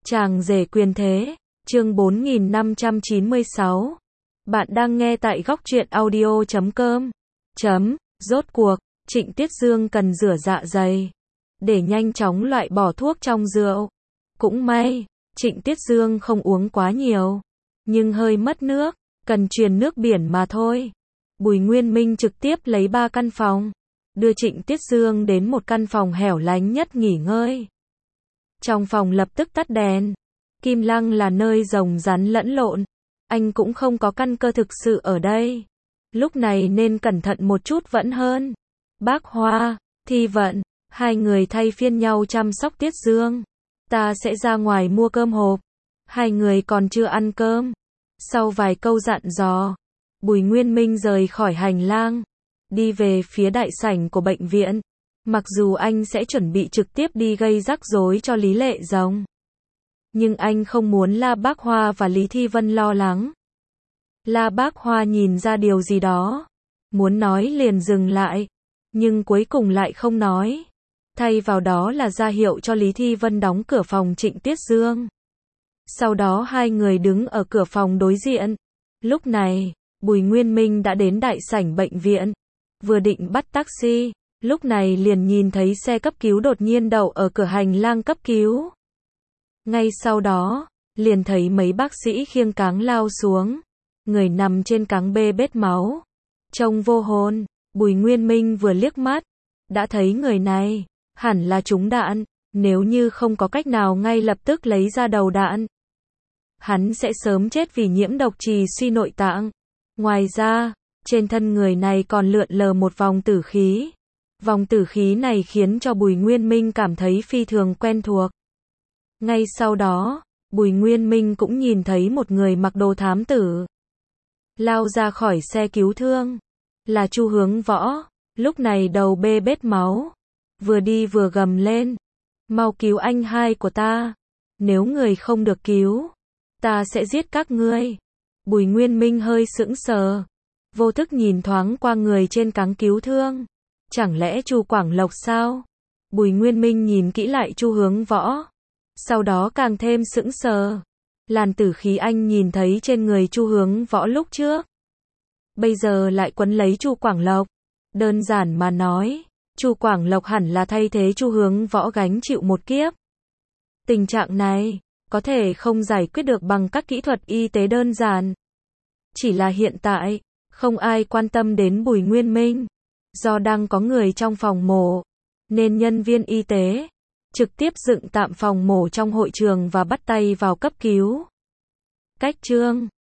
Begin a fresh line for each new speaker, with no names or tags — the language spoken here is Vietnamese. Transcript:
Chàng rể quyền thế, chương 4596. Bạn đang nghe tại góc truyện audio.com. Rốt cuộc, Trịnh Tiết Dương cần rửa dạ dày, để nhanh chóng loại bỏ thuốc trong rượu. Cũng may, Trịnh Tiết Dương không uống quá nhiều, nhưng hơi mất nước, cần truyền nước biển mà thôi. Bùi Nguyên Minh trực tiếp lấy 3 căn phòng, đưa Trịnh Tiết Dương đến một căn phòng hẻo lánh nhất nghỉ ngơi. Trong phòng lập tức tắt đèn. Kim Lăng là nơi rồng rắn lẫn lộn, anh cũng không có căn cơ thực sự ở đây. Lúc này nên cẩn thận một chút vẫn hơn. Bác Hoa, Thi Vận, hai người thay phiên nhau chăm sóc Tiết Dương. Ta sẽ ra ngoài mua cơm hộp. Hai người còn chưa ăn cơm. Sau vài câu dặn dò, Bùi Nguyên Minh rời khỏi hành lang, đi về phía đại sảnh của bệnh viện. Mặc dù anh sẽ chuẩn bị trực tiếp đi gây rắc rối cho Lý Lệ Rồng, nhưng anh không muốn La Bác Hoa và Lý Thi Vân lo lắng. La Bác Hoa nhìn ra điều gì đó, muốn nói liền dừng lại, nhưng cuối cùng lại không nói. Thay vào đó là ra hiệu cho Lý Thi Vân đóng cửa phòng Trịnh Tiết Dương. Sau đó hai người đứng ở cửa phòng đối diện. Lúc này, Bùi Nguyên Minh đã đến đại sảnh bệnh viện, vừa định bắt taxi. Lúc này liền nhìn thấy xe cấp cứu đột nhiên đậu ở cửa hành lang cấp cứu. Ngay sau đó, liền thấy mấy bác sĩ khiêng cáng lao xuống. Người nằm trên cáng bê bết máu, trông vô hồn. Bùi Nguyên Minh vừa liếc mắt, đã thấy người này hẳn là trúng đạn. Nếu như không có cách nào ngay lập tức lấy ra đầu đạn, hắn sẽ sớm chết vì nhiễm độc trì suy nội tạng. Ngoài ra, trên thân người này còn lượn lờ một vòng tử khí. Vòng tử khí này khiến cho Bùi Nguyên Minh cảm thấy phi thường quen thuộc. Ngay sau đó, Bùi Nguyên Minh cũng nhìn thấy một người mặc đồ thám tử lao ra khỏi xe cứu thương. Là Chu Hướng Võ, lúc này đầu bê bết máu, vừa đi vừa gầm lên. Mau cứu anh hai của ta, nếu người không được cứu, ta sẽ giết các ngươi. Bùi Nguyên Minh hơi sững sờ, vô thức nhìn thoáng qua người trên cáng cứu thương. Chẳng lẽ Chu Quảng Lộc sao? Bùi Nguyên Minh nhìn kỹ lại Chu Hướng Võ, sau đó càng thêm sững sờ. Làn tử khí anh nhìn thấy trên người Chu Hướng Võ lúc trước, bây giờ lại quấn lấy Chu Quảng Lộc. Đơn giản mà nói, Chu Quảng Lộc hẳn là thay thế Chu Hướng Võ gánh chịu một kiếp. Tình trạng này có thể không giải quyết được bằng các kỹ thuật y tế đơn giản. Chỉ là hiện tại, không ai quan tâm đến Bùi Nguyên Minh. Do đang có người trong phòng mổ, nên nhân viên y tế trực tiếp dựng tạm phòng mổ trong hội trường và bắt tay vào cấp cứu. Cách chương